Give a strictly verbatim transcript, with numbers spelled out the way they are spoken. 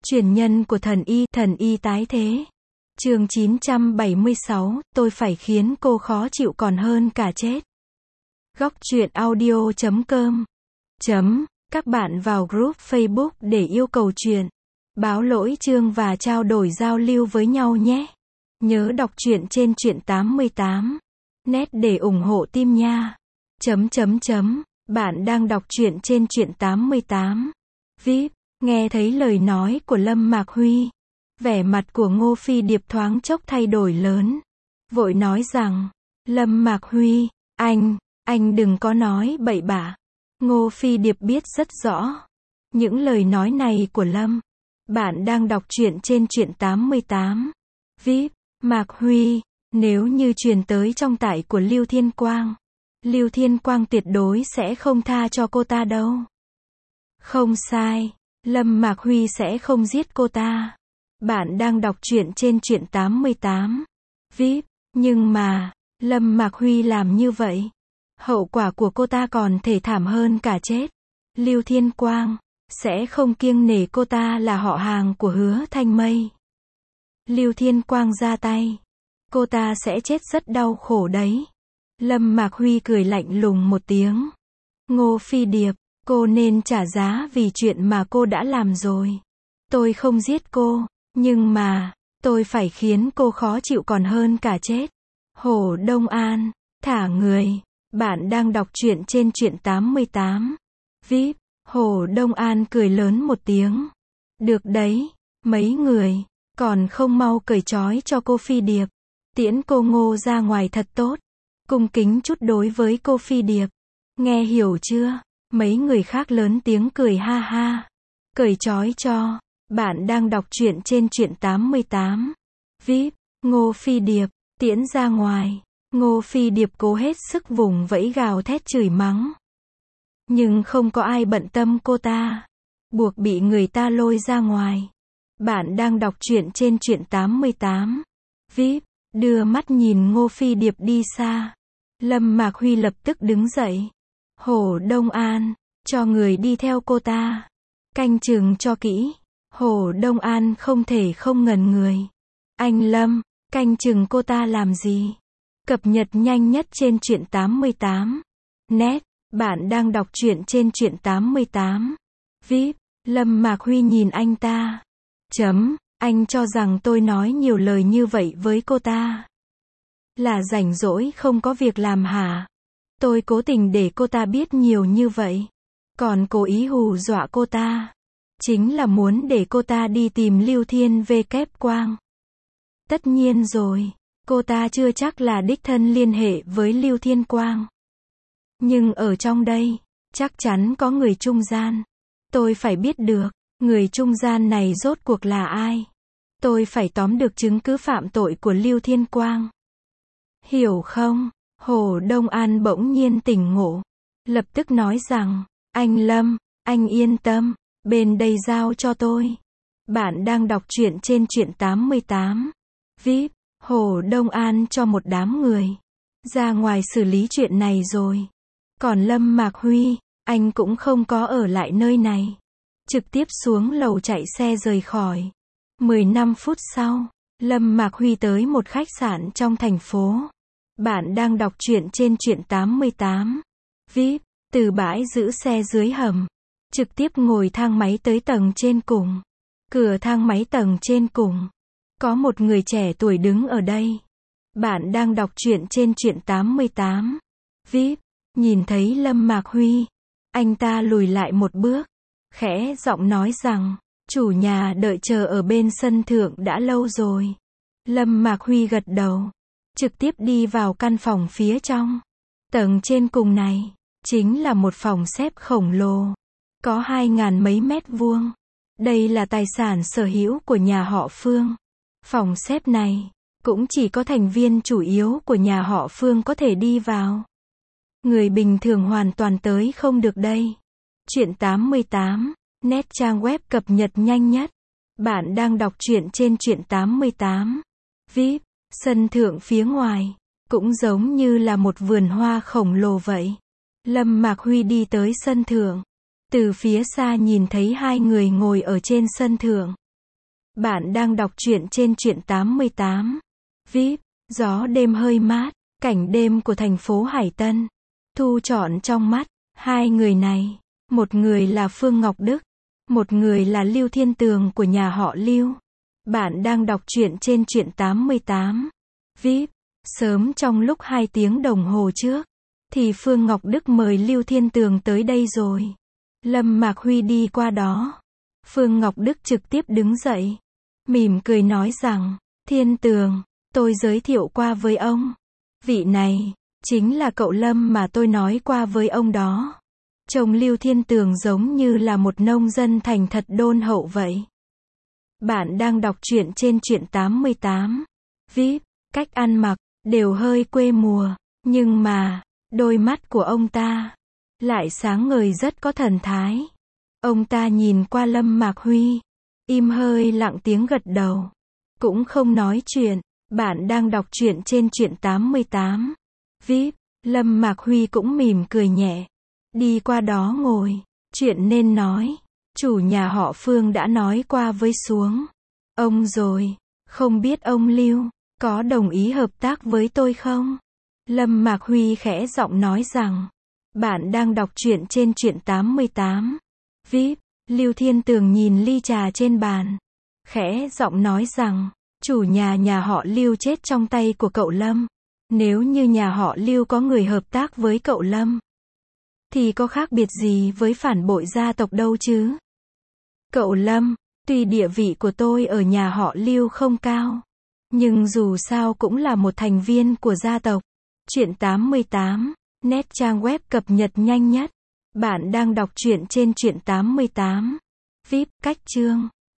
Truyền nhân của thần y, thần y tái thế. Chương chín trăm bảy mươi sáu, tôi phải khiến cô khó chịu còn hơn cả chết. Góc truyện audio chấm com chấm Các bạn vào group Facebook để yêu cầu truyện, báo lỗi chương và trao đổi giao lưu với nhau nhé. Nhớ đọc truyện trên truyện tám mươi tám net để ủng hộ team nha. Chấm chấm chấm Bạn đang đọc truyện trên truyện tám mươi tám vê i pê. Nghe thấy lời nói của Lâm Mạc Huy, vẻ mặt của Ngô Phi Điệp thoáng chốc thay đổi lớn. Vội nói rằng, Lâm Mạc Huy, anh, anh đừng có nói bậy bạ. Ngô Phi Điệp biết rất rõ những lời nói này của Lâm. Bạn đang đọc truyện trên truyện tám mươi tám vê i pê. Mạc Huy, nếu như truyền tới trong tải của Lưu Thiên Quang, Lưu Thiên Quang tuyệt đối sẽ không tha cho cô ta đâu. Không sai, Lâm Mạc Huy sẽ không giết cô ta. Bạn đang đọc truyện trên truyện tám mươi tám vê i pê. Nhưng mà, Lâm Mạc Huy làm như vậy, hậu quả của cô ta còn thể thảm hơn cả chết. Lưu Thiên Quang sẽ không kiêng nể cô ta là họ hàng của Hứa Thanh Mây. Lưu Thiên Quang ra tay, cô ta sẽ chết rất đau khổ đấy. Lâm Mạc Huy cười lạnh lùng một tiếng. Ngô Phi Điệp, cô nên trả giá vì chuyện mà cô đã làm rồi. Tôi không giết cô, nhưng mà, tôi phải khiến cô khó chịu còn hơn cả chết. Hồ Đông An, thả người. Bạn đang đọc truyện trên truyện tám mươi tám vê i pê. Hồ Đông An cười lớn một tiếng. Được đấy, mấy người, còn không mau cởi trói cho cô Phi Điệp. Tiễn cô Ngô ra ngoài thật tốt. Cung kính chút đối với cô Phi Điệp. Nghe hiểu chưa? Mấy người khác lớn tiếng cười ha ha. Cởi trói cho. Bạn đang đọc truyện trên truyện tám mươi tám vê i pê. Ngô Phi Điệp, tiễn ra ngoài. Ngô Phi Điệp cố hết sức vùng vẫy gào thét chửi mắng. Nhưng không có ai bận tâm cô ta. Buộc bị người ta lôi ra ngoài. Bạn đang đọc truyện trên truyện tám mươi tám vê i pê. Đưa mắt nhìn Ngô Phi Điệp đi xa. Lâm Mạc Huy lập tức đứng dậy. Hồ Đông An, cho người đi theo cô ta. Canh chừng cho kỹ. Hồ Đông An không thể không ngẩn người. Anh Lâm, canh chừng cô ta làm gì? Cập nhật nhanh nhất trên truyện tám mươi tám net. Bạn đang đọc truyện trên truyện tám mươi tám vê i pê. Lâm Mạc Huy nhìn anh ta. Chấm, anh cho rằng tôi nói nhiều lời như vậy với cô ta là rảnh rỗi không có việc làm hả? Tôi cố tình để cô ta biết nhiều như vậy, còn cố ý hù dọa cô ta, chính là muốn để cô ta đi tìm Lưu Thiên V Kép Quang. Tất nhiên rồi, cô ta chưa chắc là đích thân liên hệ với Lưu Thiên Quang. Nhưng ở trong đây, chắc chắn có người trung gian. Tôi phải biết được, người trung gian này rốt cuộc là ai. Tôi phải tóm được chứng cứ phạm tội của Lưu Thiên Quang. Hiểu không? Hồ Đông An bỗng nhiên tỉnh ngộ. Lập tức nói rằng, anh Lâm, anh yên tâm, bên đây giao cho tôi. Bạn đang đọc truyện trên truyện tám mươi tám vê i pê. Hồ Đông An cho một đám người ra ngoài xử lý chuyện này rồi. Còn Lâm Mạc Huy, anh cũng không có ở lại nơi này. Trực tiếp xuống lầu chạy xe rời khỏi. mười lăm phút sau, Lâm Mạc Huy tới một khách sạn trong thành phố. Bạn đang đọc truyện trên truyện tám mươi tám vê i pê. Từ bãi giữ xe dưới hầm, trực tiếp ngồi thang máy tới tầng trên cùng. Cửa thang máy tầng trên cùng, có một người trẻ tuổi đứng ở đây. Bạn đang đọc truyện trên truyện tám mươi tám vê i pê. Nhìn thấy Lâm Mạc Huy, anh ta lùi lại một bước, khẽ giọng nói rằng, chủ nhà đợi chờ ở bên sân thượng đã lâu rồi. Lâm Mạc Huy gật đầu, trực tiếp đi vào căn phòng phía trong. Tầng trên cùng này, chính là một phòng xếp khổng lồ, có hai ngàn mấy mét vuông. Đây là tài sản sở hữu của nhà họ Phương. Phòng xếp này, cũng chỉ có thành viên chủ yếu của nhà họ Phương có thể đi vào. Người bình thường hoàn toàn tới không được đây. Truyện tám mươi tám net trang web cập nhật nhanh nhất. Bạn đang đọc truyện trên truyện tám mươi tám vê i pê. Sân thượng phía ngoài, cũng giống như là một vườn hoa khổng lồ vậy. Lâm Mạc Huy đi tới sân thượng. Từ phía xa nhìn thấy hai người ngồi ở trên sân thượng. Bạn đang đọc truyện trên truyện tám mươi tám. vê i pê, gió đêm hơi mát, cảnh đêm của thành phố Hải Tân. Thu trọn trong mắt, hai người này, một người là Phương Ngọc Đức, một người là Lưu Thiên Tường của nhà họ Lưu. Bạn đang đọc truyện trên truyện tám mươi tám. vê i pê, sớm trong lúc hai tiếng đồng hồ trước, thì Phương Ngọc Đức mời Lưu Thiên Tường tới đây rồi. Lâm Mạc Huy đi qua đó. Phương Ngọc Đức trực tiếp đứng dậy, mỉm cười nói rằng, Thiên Tường, tôi giới thiệu qua với ông. Vị này, chính là cậu Lâm mà tôi nói qua với ông đó. Trông Lưu Thiên Tường giống như là một nông dân thành thật đôn hậu vậy. Bạn đang đọc truyện trên truyện tám mươi tám. vê i pê, cách ăn mặc, đều hơi quê mùa, nhưng mà, đôi mắt của ông ta, lại sáng ngời rất có thần thái. Ông ta nhìn qua Lâm Mạc Huy, im hơi lặng tiếng gật đầu, cũng không nói chuyện. Bạn đang đọc truyện trên truyện tám mươi tám. vê i pê, Lâm Mạc Huy cũng mỉm cười nhẹ, đi qua đó ngồi. Chuyện nên nói, chủ nhà họ Phương đã nói qua với xuống ông rồi, không biết ông Lưu có đồng ý hợp tác với tôi không? Lâm Mạc Huy khẽ giọng nói rằng, bạn đang đọc truyện trên truyện tám mươi tám. vê i pê, Lưu Thiên Tường nhìn ly trà trên bàn, khẽ giọng nói rằng, chủ nhà nhà họ Lưu chết trong tay của cậu Lâm. Nếu như nhà họ Lưu có người hợp tác với cậu Lâm, thì có khác biệt gì với phản bội gia tộc đâu chứ? Cậu Lâm, tuy địa vị của tôi ở nhà họ Lưu không cao, nhưng dù sao cũng là một thành viên của gia tộc. Truyện tám mươi tám, net trang web cập nhật nhanh nhất. Bạn đang đọc truyện trên truyện tám mươi tám. vê i pê, cách chương.